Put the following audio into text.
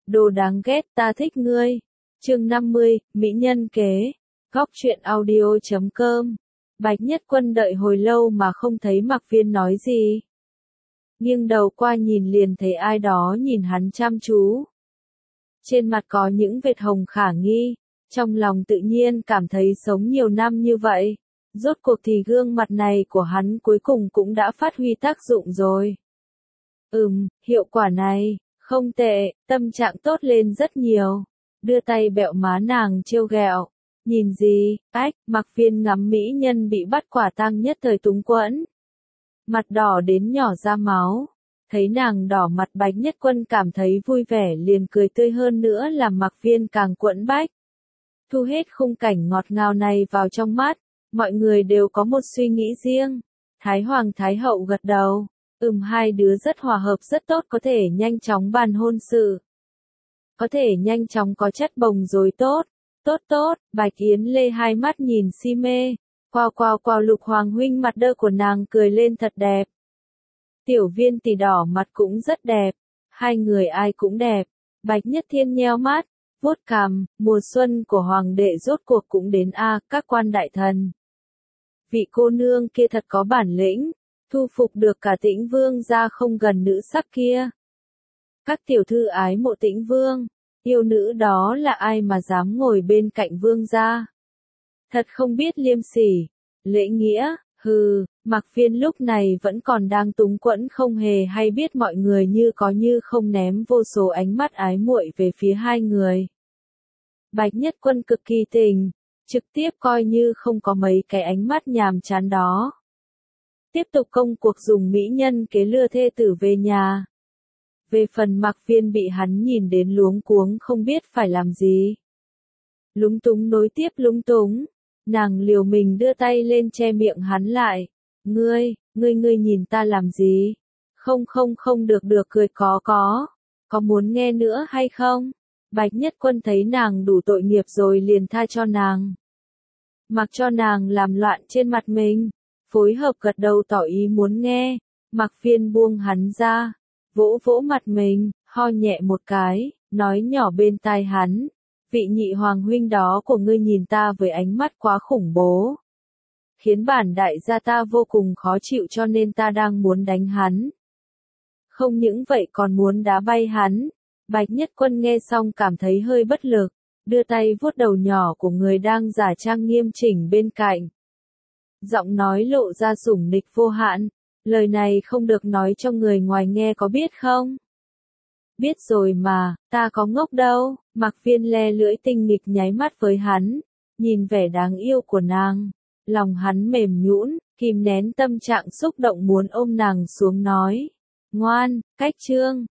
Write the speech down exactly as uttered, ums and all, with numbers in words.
Đồ đáng ghét, ta thích ngươi. Chương năm mươi, Mỹ nhân kế. Góc truyện audio chấm com. Bạch Nhất Quân đợi hồi lâu mà không thấy Mạc Viên nói gì. Nghiêng đầu qua nhìn liền thấy ai đó nhìn hắn chăm chú. Trên mặt có những vệt hồng khả nghi, trong lòng tự nhiên cảm thấy sống nhiều năm như vậy. Rốt cuộc thì gương mặt này của hắn cuối cùng cũng đã phát huy tác dụng rồi. Ừm, hiệu quả này, không tệ, tâm trạng tốt lên rất nhiều. Đưa tay bẹo má nàng trêu ghẹo. Nhìn gì, ách, Mạc Viên ngắm mỹ nhân bị bắt quả tang nhất thời túng quẫn. Mặt đỏ đến nhỏ ra máu. Thấy nàng đỏ mặt Bạch Nhất Quân cảm thấy vui vẻ liền cười tươi hơn nữa làm Mạc Viên càng quẫn bách. Thu hết khung cảnh ngọt ngào này vào trong mắt, mọi người đều có một suy nghĩ riêng. Thái Hoàng Thái Hậu gật đầu, ừm hai đứa rất hòa hợp rất tốt có thể nhanh chóng bàn hôn sự. Có thể nhanh chóng có chất bồng rồi tốt, tốt tốt, Bạch Yến Lê hai mắt nhìn si mê, quao quao quao Lục Hoàng huynh mặt đơ của nàng cười lên thật đẹp. Tiểu Viên tỷ đỏ mặt cũng rất đẹp, hai người ai cũng đẹp, Bạch Nhất Thiên nheo mắt, vuốt cằm, mùa xuân của Hoàng đệ rốt cuộc cũng đến a, các quan đại thần. Vị cô nương kia thật có bản lĩnh, thu phục được cả Tĩnh Vương ra không gần nữ sắc kia. Các tiểu thư ái mộ Tĩnh Vương, yêu nữ đó là ai mà dám ngồi bên cạnh Vương gia. Thật không biết liêm sỉ, lễ nghĩa, hừ, Mạc Viên lúc này vẫn còn đang túng quẫn không hề hay biết mọi người như có như không ném vô số ánh mắt ái muội về phía hai người. Bạch Nhất Quân cực kỳ tình, trực tiếp coi như không có mấy cái ánh mắt nhàm chán đó. Tiếp tục công cuộc dùng mỹ nhân kế lừa thê tử về nhà. Về phần Mạc Viên bị hắn nhìn đến luống cuống không biết phải làm gì. Lúng túng nối tiếp lúng túng, nàng liều mình đưa tay lên che miệng hắn lại. Ngươi, ngươi ngươi nhìn ta làm gì? Không không không được được cười có có. Có muốn nghe nữa hay không? Bạch Nhất Quân thấy nàng đủ tội nghiệp rồi liền tha cho nàng. Mặc cho nàng làm loạn trên mặt mình. Phối hợp gật đầu tỏ ý muốn nghe. Mạc Viên buông hắn ra. Vỗ vỗ mặt mình, ho nhẹ một cái, nói nhỏ bên tai hắn. Vị nhị hoàng huynh đó của ngươi nhìn ta với ánh mắt quá khủng bố. Khiến bản đại gia ta vô cùng khó chịu cho nên ta đang muốn đánh hắn. Không những vậy còn muốn đá bay hắn. Bạch Nhất Quân nghe xong cảm thấy hơi bất lực, đưa tay vuốt đầu nhỏ của người đang giả trang nghiêm chỉnh bên cạnh. Giọng nói lộ ra sủng nịch vô hạn, lời này không được nói cho người ngoài nghe có biết không? Biết rồi mà, ta có ngốc đâu. Mạc Viên le lưỡi tinh nghịch nháy mắt với hắn, nhìn vẻ đáng yêu của nàng. Lòng hắn mềm nhũn, kìm nén tâm trạng xúc động muốn ôm nàng xuống nói. Ngoan, cách trương,